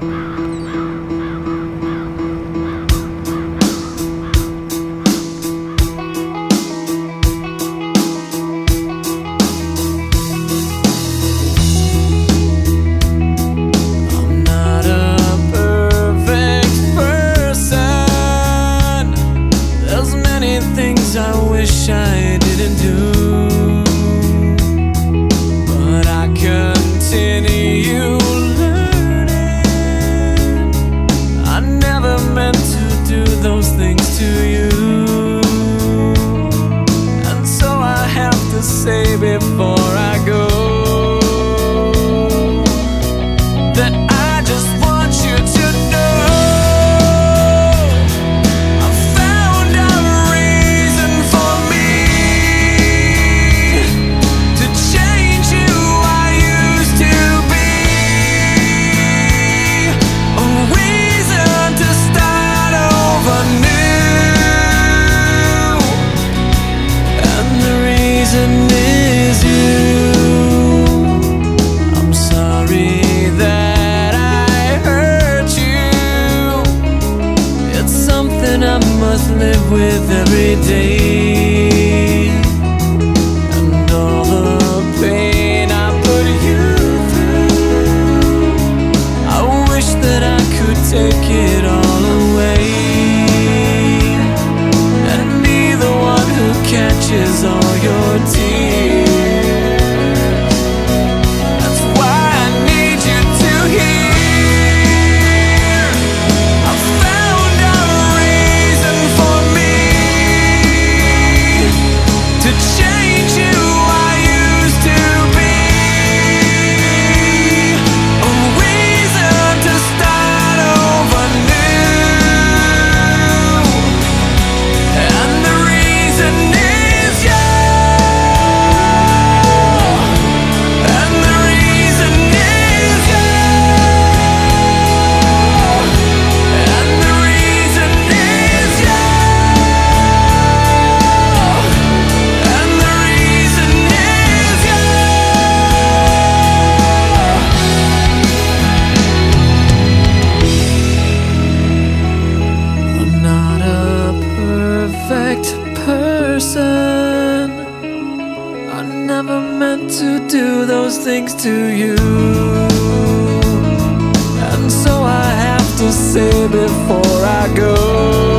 Things I wish I didn't do, but I continue learning. I never meant to do those things to you, and so I have to say before I go that I just want you to know I must live with every day, and all the pain I put you through, I wish that I could take it all away and be the one who catches all your tears. That's why I need you to hear person. I never meant to do those things to you, and so I have to say before I go